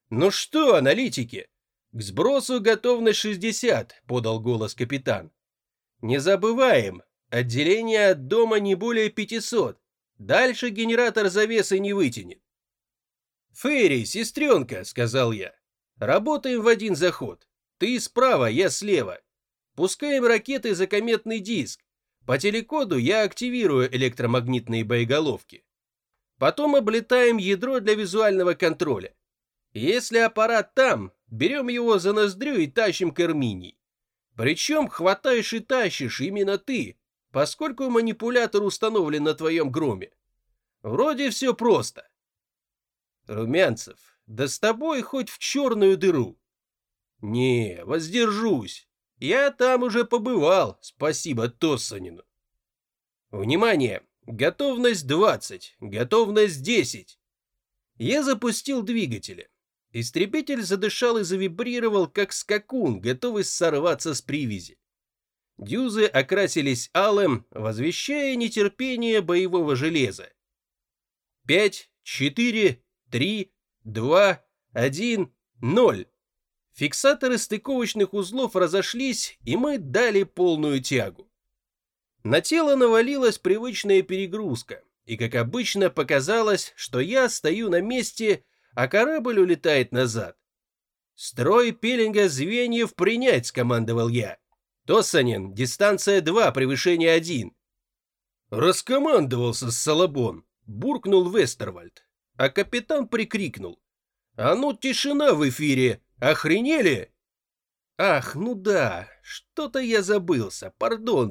«Ну что, аналитики? К сбросу готовность 60», — подал голос капитан. «Не забываем, отделение от дома не более 500. Дальше генератор завесы не вытянет». «Ферри, сестренка», — сказал я, — «работаем в один заход. Ты справа, я слева. Пускаем ракеты за кометный диск. По телекоду я активирую электромагнитные боеголовки. Потом облетаем ядро для визуального контроля. Если аппарат там, берем его за ноздрю и тащим к Эрминии. Причем хватаешь и тащишь именно ты, поскольку манипулятор установлен на твоем громе. Вроде все просто. Румянцев, да с тобой хоть в черную дыру. Не, воздержусь. Я там уже побывал, спасибо Тоссанину. Внимание! Готовность 20, готовность 10. Я запустил двигатели. Истребитель задышал и завибрировал, как скакун, готовый сорваться с привязи. Дюзы окрасились алым, возвещая нетерпение боевого железа. 5, 4, 3, 2, 1, 0. Фиксаторы стыковочных узлов разошлись, и мы дали полную тягу. На тело навалилась привычная перегрузка, и, как обычно, показалось, что я стою на месте, а корабль улетает назад. «Строй пилинга звеньев принять», — скомандовал я. «Тоссанин, дистанция 2, превышение 1». «Раскомандовался Салабон», — буркнул Вестервальд, а капитан прикрикнул. «А ну, тишина в эфире! Охренели?» «Ах, ну да, что-то я забылся, пардон».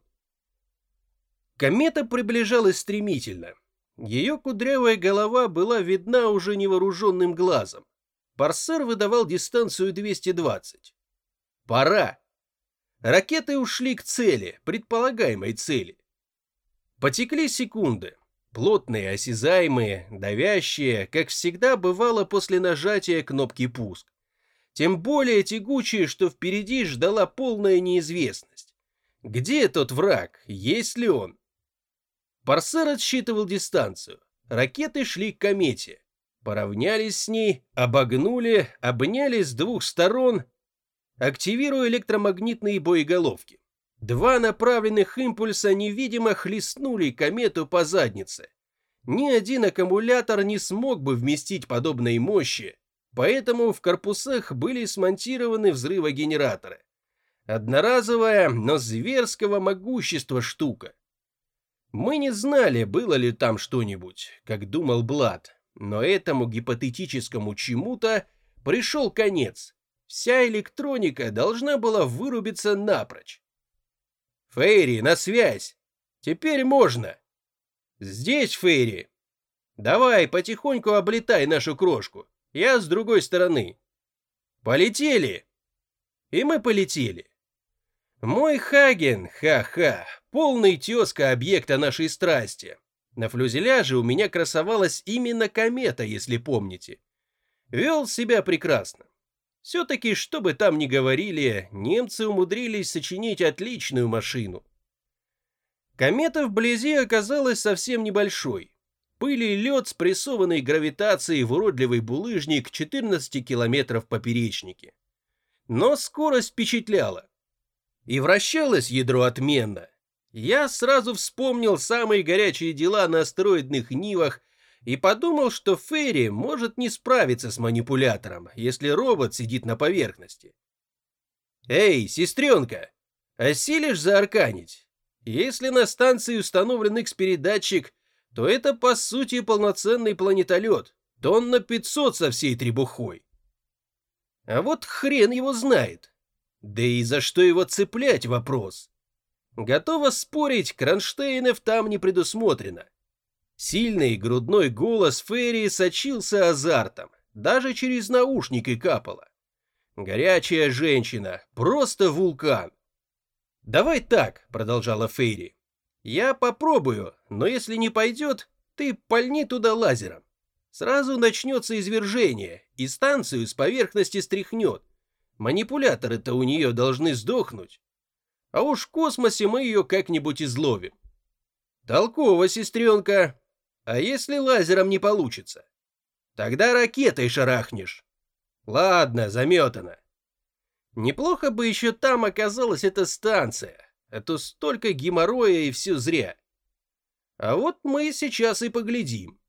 Комета приближалась стремительно. Ее кудрявая голова была видна уже невооруженным глазом. Парсер выдавал дистанцию 220. Пора. Ракеты ушли к цели, предполагаемой цели. Потекли секунды. Плотные, осязаемые, давящие, как всегда бывало после нажатия кнопки «Пуск». Тем более тягучие, что впереди ждала полная неизвестность. Где тот враг? Есть ли он? Парсер отсчитывал дистанцию. Ракеты шли к комете. Поравнялись с ней, обогнули, обняли с двух сторон. Активирую электромагнитные боеголовки. 2 направленных импульса невидимо хлестнули комету по заднице. Ни один аккумулятор не смог бы вместить подобной мощи, поэтому в корпусах были смонтированы взрывогенераторы. Одноразовая, но зверского могущества штука. Мы не знали, было ли там что-нибудь, как думал Блад, но этому гипотетическому чему-то пришел конец. Вся электроника должна была вырубиться напрочь. «Фейри, на связь! Теперь можно!» «Здесь, Фейри! Давай, потихоньку облетай нашу крошку, я с другой стороны. Полетели!» И мы полетели. Мой Хаген, ха-ха, полный тезка объекта нашей страсти. На фюзеляже у меня красовалась именно комета, если помните. Вел себя прекрасно. Все-таки, что бы там ни говорили, немцы умудрились сочинить отличную машину. Комета вблизи оказалась совсем небольшой. Пыль и лед, спрессованный гравитацией в уродливый булыжник 14 километров в поперечнике. Но скорость впечатляла. И вращалось ядро отменно. Я сразу вспомнил самые горячие дела на астероидных нивах и подумал, что Ферри может не справиться с манипулятором, если робот сидит на поверхности. «Эй, сестренка, осилишь заарканить? Если на станции установлен X-передатчик, то это по сути полноценный планетолет, тонн на 500 со всей требухой. А вот хрен его знает. Да и за что его цеплять — вопрос. Готова спорить, кронштейнов там не предусмотрено. Сильный грудной голос Ферри сочился азартом, даже через наушники капало. Горячая женщина, просто вулкан. «Давай так», — продолжала Ферри. «Я попробую, но если не пойдет, ты пальни туда лазером. Сразу начнется извержение, и станцию с поверхности стряхнет. Манипуляторы-то у нее должны сдохнуть. А уж в космосе мы ее как-нибудь изловим». «Толково, сестренка. А если лазером не получится? Тогда ракетой шарахнешь. Ладно, заметано. Неплохо бы еще там оказалась эта станция, а то столько геморроя и все зря. А вот мы сейчас и поглядим.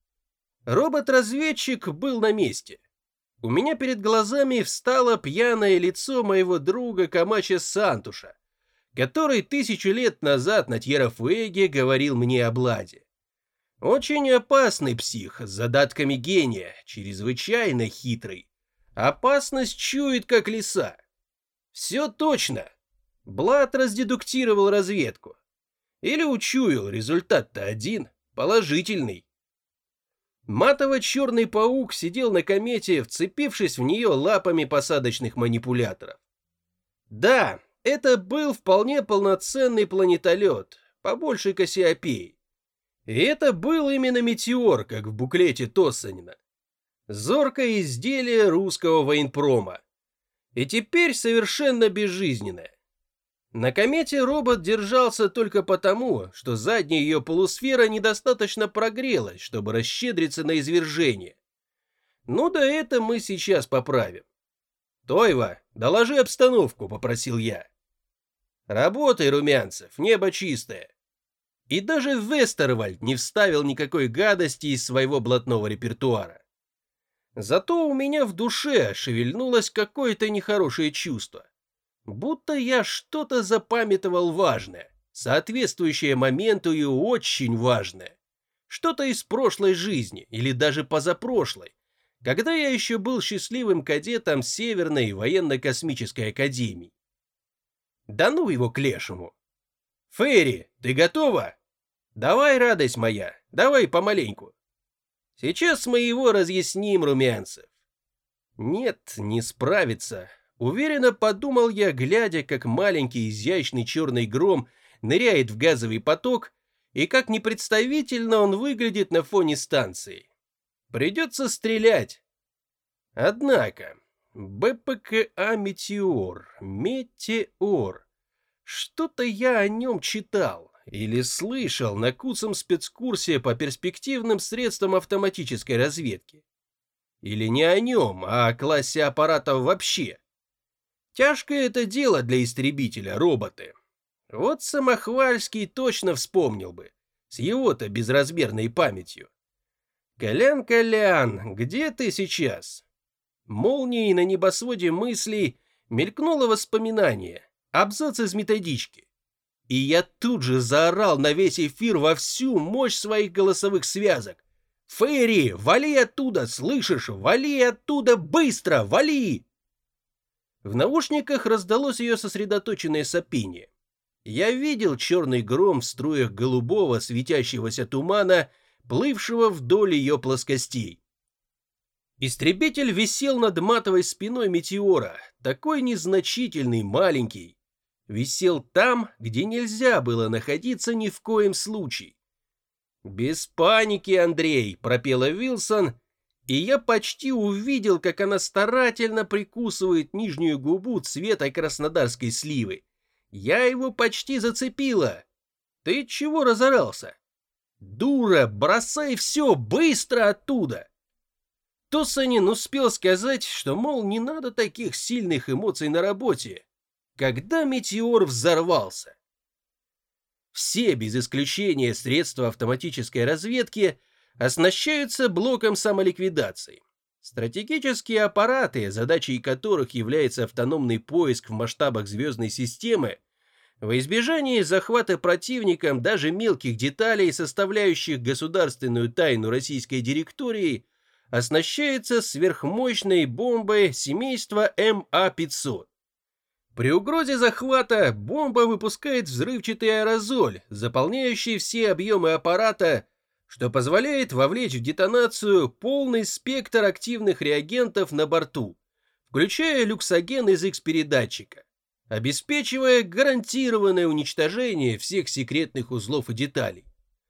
Робот-разведчик был на месте. У меня перед глазами встало пьяное лицо моего друга Камача Сантуша, который 1000 лет назад на Тьерра-Фуэге говорил мне о Бладе. Очень опасный псих с задатками гения, чрезвычайно хитрый. Опасность чует, как лиса. Все точно. Блад раздедуктировал разведку. Или учуял, результат-то один, положительный. Матово-черный паук сидел на комете, вцепившись в нее лапами посадочных манипуляторов. Да, это был вполне полноценный планетолет, побольше Кассиопеи. И это был именно метеор, как в буклете Тоссанина. Зоркое изделие русского военпрома. И теперь совершенно безжизненное. На комете робот держался только потому, что задняя ее полусфера недостаточно прогрелась, чтобы расщедриться на извержение. Ну да это мы сейчас поправим. «Тойва, доложи обстановку», — попросил я. «Работай, Румянцев, небо чистое». И даже Вестервальд не вставил никакой гадости из своего блатного репертуара. Зато у меня в душе шевельнулось какое-то нехорошее чувство. Будто я что-то запамятовал важное, соответствующее моменту и очень важное. Что-то из прошлой жизни или даже позапрошлой, когда я еще был счастливым кадетом Северной военно-космической академии. Да ну его к лешему. Ферри, ты готова? Давай, радость моя, давай помаленьку. Сейчас мы его разъясним, Румянцев. Нет, не справится. Уверенно подумал я, глядя, как маленький изящный черный гром ныряет в газовый поток и как непредставительно он выглядит на фоне станции. Придется стрелять. Однако, БПКА «Метеор», «Метеор». Что-то я о нем читал или слышал на куцом спецкурсе по перспективным средствам автоматической разведки. Или не о нем, а о классе аппаратов вообще. Тяжкое это дело для истребителя, роботы. Вот Самохвальский точно вспомнил бы, с его-то безразмерной памятью. Колян, где ты сейчас? Молнией на небосводе мыслей мелькнуло воспоминание, абзац из методички. И я тут же заорал на весь эфир во всю мощь своих голосовых связок. «Ферри, вали оттуда, слышишь? Вали оттуда, быстро, вали!» В наушниках раздалось ее сосредоточенное сопение. Я видел черный гром в струях голубого светящегося тумана, плывшего вдоль ее плоскостей. Истребитель висел над матовой спиной метеора, такой незначительный, маленький. Висел там, где нельзя было находиться ни в коем случае. «Без паники, Андрей», — пропела Вилсон, и я почти увидел, как она старательно прикусывает нижнюю губу цвета краснодарской сливы. Я его почти зацепила. Ты чего разорался? Дура, бросай все, быстро оттуда. Тоссанин успел сказать, что, мол, не надо таких сильных эмоций на работе, когда метеор взорвался. Все, без исключения, средства автоматической разведки оснащаются блоком самоликвидации. Стратегические аппараты, задачей которых является автономный поиск в масштабах звездной системы, во избежание захвата противником даже мелких деталей, составляющих государственную тайну российской директории, оснащается сверхмощной бомбой семейства МА-500. При угрозе захвата бомба выпускает взрывчатый аэрозоль, заполняющий все объемы аппарата, что позволяет вовлечь в детонацию полный спектр активных реагентов на борту, включая люксоген из X-передатчика, обеспечивая гарантированное уничтожение всех секретных узлов и деталей.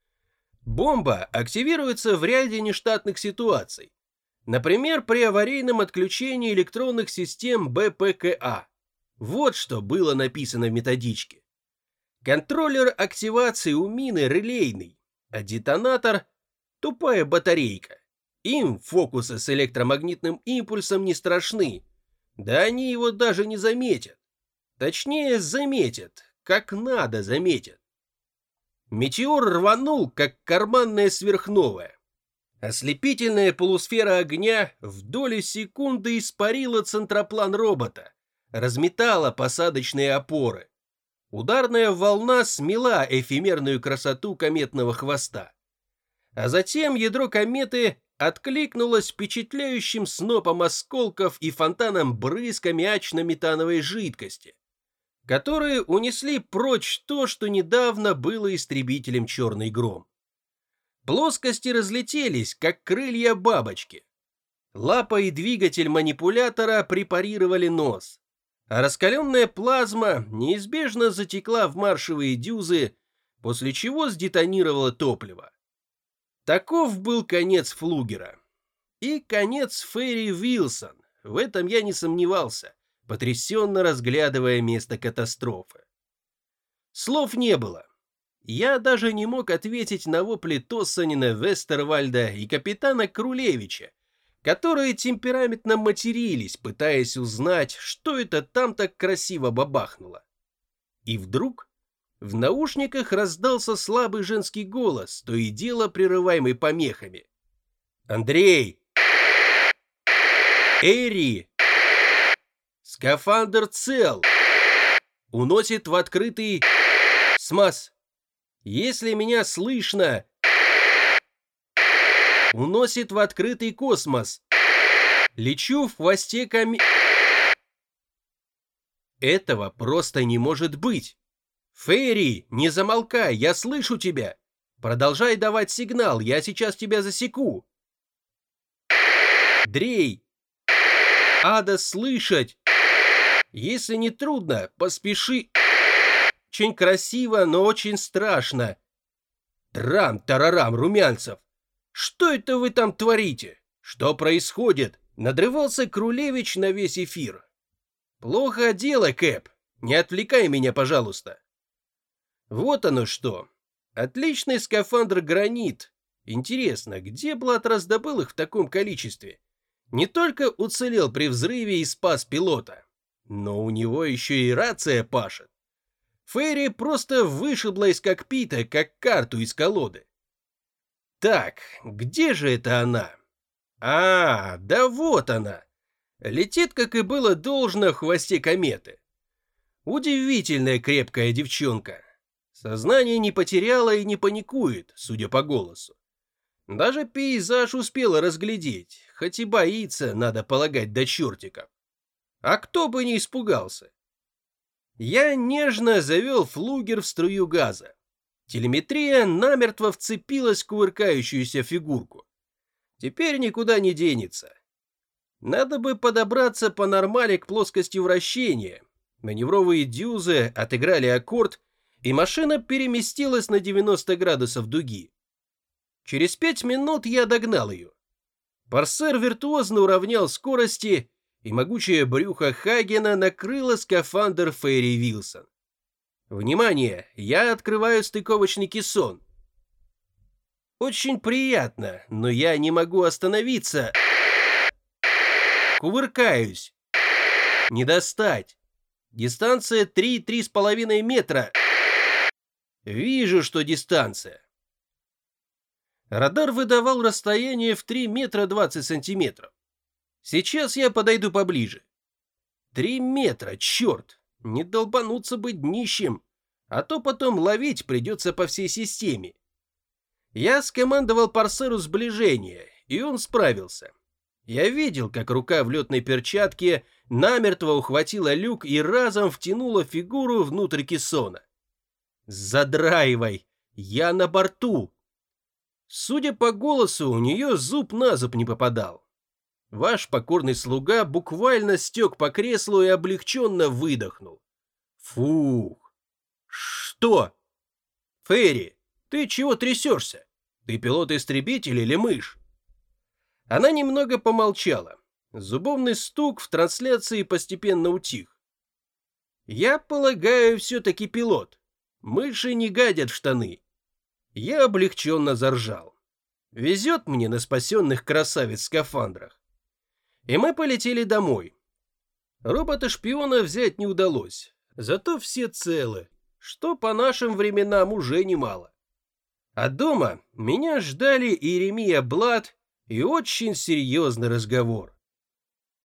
Бомба активируется в ряде нештатных ситуаций, например, при аварийном отключении электронных систем БПКА. Вот что было написано в методичке. Контроллер активации у мины релейный, а детонатор – тупая батарейка. Им фокусы с электромагнитным импульсом не страшны. Да они его даже не заметят. Точнее, заметят, как надо заметят. Метеор рванул, как карманная сверхновая. Ослепительная полусфера огня в доли секунды испарила центроплан робота, разметала посадочные опоры. Ударная волна смела эфемерную красоту кометного хвоста. А затем ядро кометы откликнулось впечатляющим снопом осколков и фонтаном брызг аммиачно-метановой жидкости, которые унесли прочь то, что недавно было истребителем «Черный гром». Плоскости разлетелись, как крылья бабочки. Лапа и двигатель манипулятора препарировали нос, а раскаленная плазма неизбежно затекла в маршевые дюзы, после чего сдетонировало топливо. Таков был конец Флугера. И конец Ферри Вилсон, в этом я не сомневался, потрясенно разглядывая место катастрофы. Слов не было. Я даже не мог ответить на вопли Тоссанина, Вестервальда и капитана Крулевича, которые темпераментно матерились, пытаясь узнать, что это там так красиво бабахнуло. И вдруг в наушниках раздался слабый женский голос, то и дело прерываемый помехами. «Андрей! Эри! Скафандр цел! Уносит в открытый смаз! Если меня слышно, уносит в открытый космос! Лечу в хвосте Этого просто не может быть! Ферри, не замолкай, я слышу тебя! Продолжай давать сигнал, я сейчас тебя засеку! Дрей! Ада слышать! Если не трудно, поспеши! Очень красиво, но очень страшно! Трам-тарарам, Румянцев! Что это вы там творите? Что происходит? Надрывался Крулевич на весь эфир. Плохо дело, Кэп. Не отвлекай меня, пожалуйста. Вот оно что. Отличный скафандр «Гранит». Интересно, где Блад раздобыл их в таком количестве? Не только уцелел при взрыве и спас пилота, но у него еще и рация пашет. Ферри просто вышибла из кокпита, как карту из колоды. Так, где же это она? А, да вот она. Летит, как и было должно, в хвосте кометы. Удивительная крепкая девчонка. Сознание не потеряла и не паникует, судя по голосу. Даже пейзаж успела разглядеть, хоть и боится, надо полагать, до чертиков. А кто бы не испугался. Я нежно завел Флугер в струю газа. Телеметрия намертво вцепилась в кувыркающуюся фигурку. Теперь никуда не денется. Надо бы подобраться по нормали к плоскости вращения. Маневровые дюзы отыграли аккорд, и машина переместилась на 90 градусов дуги. Через 5 минут я догнал ее. Парсер виртуозно уравнял скорости, и могучее брюхо Хагена накрыло скафандр Ферри Вилсон. Внимание, я открываю стыковочный кессон. Очень приятно, но я не могу остановиться. Кувыркаюсь. Не достать. Дистанция 3-3,5 метра. Вижу, что дистанция. Радар выдавал расстояние в 3 метра 20 сантиметров. Сейчас я подойду поближе. 3 метра, черт, не долбануться бы днищем, а то потом ловить придется по всей системе. Я скомандовал Парсеру сближение, и он справился. Я видел, как рука в летной перчатке намертво ухватила люк и разом втянула фигуру внутрь кессона. Задраивай, я на борту. Судя по голосу, у нее зуб на зуб не попадал. Ваш покорный слуга буквально стек по креслу и облегченно выдохнул. Фух. Что? Ферри, ты чего трясешься? Ты пилот-истребитель или мышь? Она немного помолчала. Зубовный стук в трансляции постепенно утих. Я полагаю, все-таки пилот. Мыши не гадят в штаны. Я облегченно заржал. Везет мне на спасенных красавиц в скафандрах. И мы полетели домой. Робота-шпиона взять не удалось, зато все целы, что по нашим временам уже немало. А дома меня ждали Иеремия Блад и очень серьезный разговор.